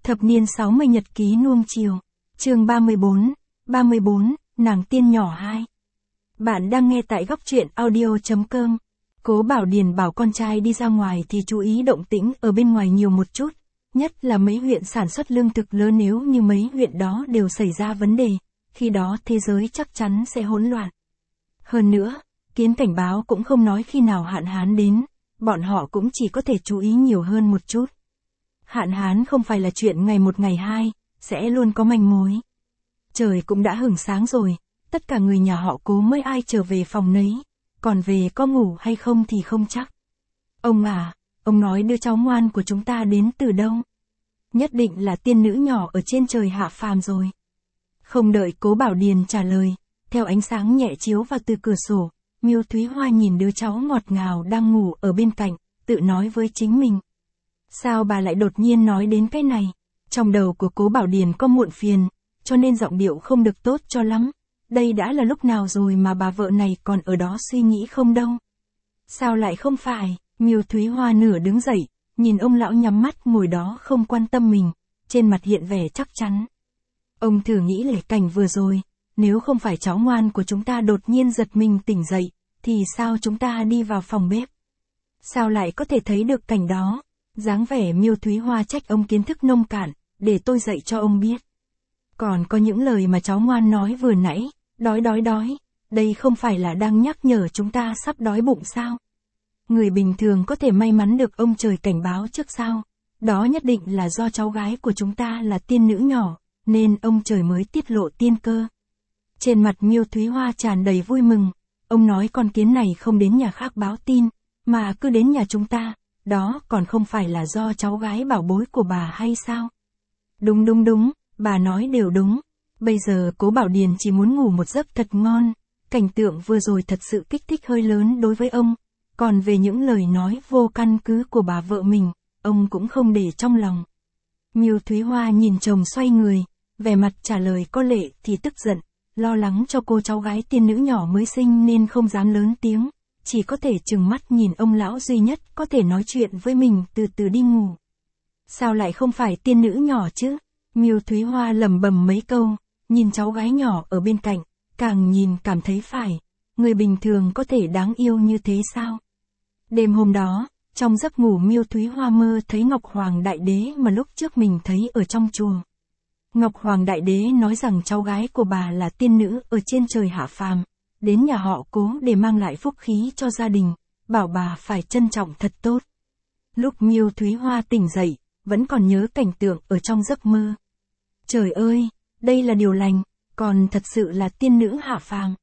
Thập niên 60 nhật ký nuông chiều. Chương 34, nàng tiên nhỏ 2. Bạn đang nghe tại góc truyện audio.com. Cố Bảo Điền bảo con trai đi ra ngoài thì chú ý động tĩnh ở bên ngoài nhiều một chút, nhất là mấy huyện sản xuất lương thực lớn, nếu như mấy huyện đó đều xảy ra vấn đề, khi đó thế giới chắc chắn sẽ hỗn loạn. Hơn nữa, Kiến cảnh báo cũng không nói khi nào hạn hán đến, bọn họ cũng chỉ có thể chú ý nhiều hơn một chút. Hạn hán không phải là chuyện ngày một ngày hai, sẽ luôn có manh mối. Trời cũng đã hửng sáng rồi, tất cả người nhà họ Cố mới ai trở về phòng nấy, còn về có ngủ hay không thì không chắc. Ông à, ông nói đứa cháu ngoan của chúng ta đến từ đâu? Nhất định là tiên nữ nhỏ ở trên trời hạ phàm rồi. Không đợi Cố Bảo Điền trả lời, theo ánh sáng nhẹ chiếu vào từ cửa sổ, Miêu Thúy Hoa nhìn đứa cháu ngọt ngào đang ngủ ở bên cạnh, tự nói với chính mình. Sao bà lại đột nhiên nói đến cái này? Trong đầu của Cố Bảo Điền có muộn phiền, cho nên giọng điệu không được tốt cho lắm. Đây đã là lúc nào rồi mà bà vợ này còn ở đó suy nghĩ không đâu? Sao lại không phải? Miêu Thúy Hoa nửa đứng dậy, nhìn ông lão nhắm mắt ngồi đó không quan tâm mình, trên mặt hiện vẻ chắc chắn. Ông thử nghĩ lại cảnh vừa rồi, nếu không phải cháu ngoan của chúng ta đột nhiên giật mình tỉnh dậy, thì sao chúng ta đi vào phòng bếp? Sao lại có thể thấy được cảnh đó? Dáng vẻ Miêu Thúy Hoa trách ông kiến thức nông cạn, để tôi dạy cho ông biết. Còn có những lời mà cháu ngoan nói vừa nãy, đói, đây không phải là đang nhắc nhở chúng ta sắp đói bụng sao? Người bình thường có thể may mắn được ông trời cảnh báo trước sao? Đó nhất định là do cháu gái của chúng ta là tiên nữ nhỏ, nên ông trời mới tiết lộ tiên cơ. Trên mặt Miêu Thúy Hoa tràn đầy vui mừng, ông nói con kiến này không đến nhà khác báo tin, mà cứ đến nhà chúng ta, đó còn không phải là do cháu gái bảo bối của bà hay sao? Đúng, bà nói đều đúng. Bây giờ Cố Bảo Điền chỉ muốn ngủ một giấc thật ngon, cảnh tượng vừa rồi thật sự kích thích hơi lớn đối với ông, còn về những lời nói vô căn cứ của bà vợ mình, ông cũng không để trong lòng. Miêu Thúy Hoa nhìn chồng xoay người, vẻ mặt trả lời có lệ thì tức giận, lo lắng cho cô cháu gái tiên nữ nhỏ mới sinh nên không dám lớn tiếng, chỉ có thể trừng mắt nhìn ông lão duy nhất có thể nói chuyện với mình từ từ đi ngủ. Sao lại không phải tiên nữ nhỏ chứ? Miêu Thúy Hoa lẩm bẩm mấy câu, nhìn cháu gái nhỏ ở bên cạnh, càng nhìn cảm thấy phải, người bình thường có thể đáng yêu như thế sao? Đêm hôm đó, trong giấc ngủ Miêu Thúy Hoa mơ thấy Ngọc Hoàng Đại Đế mà lúc trước mình thấy ở trong chùa. Ngọc Hoàng Đại Đế nói rằng cháu gái của bà là tiên nữ ở trên trời hạ phàm, đến nhà họ Cố để mang lại phúc khí cho gia đình, bảo bà phải trân trọng thật tốt. Lúc Miêu Thúy Hoa tỉnh dậy, vẫn còn nhớ cảnh tượng ở trong giấc mơ. Trời ơi, đây là điều lành, còn thật sự là tiên nữ hạ phàm.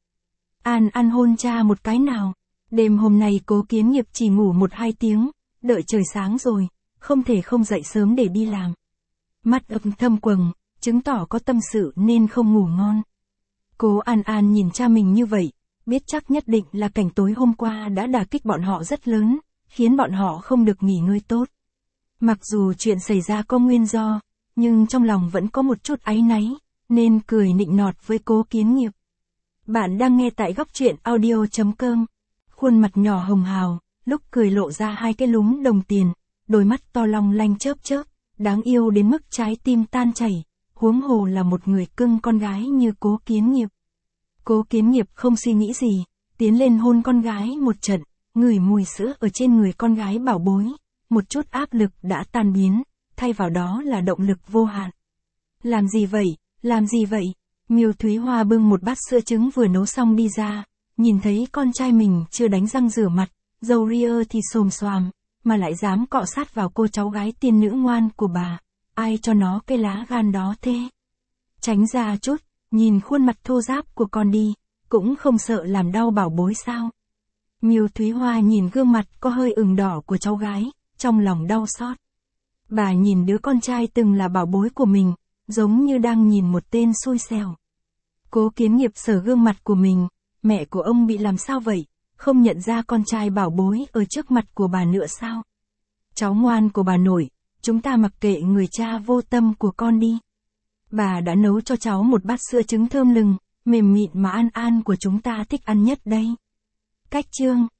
Ăn hôn cha một cái nào. Đêm hôm nay Cố Kiến Nghiệp chỉ ngủ 1-2 tiếng, đợi trời sáng rồi, không thể không dậy sớm để đi làm. Mắt âm thâm quầng, chứng tỏ có tâm sự nên không ngủ ngon. Cố An nhìn cha mình như vậy, biết chắc nhất định là cảnh tối hôm qua đã đả kích bọn họ rất lớn, khiến bọn họ không được nghỉ ngơi tốt. Mặc dù chuyện xảy ra có nguyên do, nhưng trong lòng vẫn có một chút áy náy, nên cười nịnh nọt với Cố Kiến Nghiệp. Bạn đang nghe tại góc truyện audio.com. Khuôn mặt nhỏ hồng hào, lúc cười lộ ra 2 cái lúm đồng tiền, đôi mắt to long lanh chớp, đáng yêu đến mức trái tim tan chảy, huống hồ là một người cưng con gái như Cố Kiến Nghiệp. Cố Kiến Nghiệp không suy nghĩ gì, tiến lên hôn con gái một trận, ngửi mùi sữa ở trên người con gái bảo bối, một chút áp lực đã tan biến, thay vào đó là động lực vô hạn. Làm gì vậy? Miêu Thúy Hoa bưng một bát sữa trứng vừa nấu xong đi ra, nhìn thấy con trai mình chưa đánh răng rửa mặt, râu ria thì xồm xoàm, mà lại dám cọ sát vào cô cháu gái tiên nữ ngoan của bà, ai cho nó cái lá gan đó thế? Tránh ra chút, nhìn khuôn mặt thô ráp của con đi, cũng không sợ làm đau bảo bối sao? Miêu Thúy Hoa nhìn gương mặt có hơi ửng đỏ của cháu gái, trong lòng đau xót. Bà nhìn đứa con trai từng là bảo bối của mình, giống như đang nhìn một tên xui xẻo. Cố Kiến Nghiệp sờ gương mặt của mình, mẹ của ông bị làm sao vậy, không nhận ra con trai bảo bối ở trước mặt của bà nữa sao? Cháu ngoan của bà nội, chúng ta mặc kệ người cha vô tâm của con đi. Bà đã nấu cho cháu một bát sữa trứng thơm lừng, mềm mịn mà An của chúng ta thích ăn nhất đây. Cách chương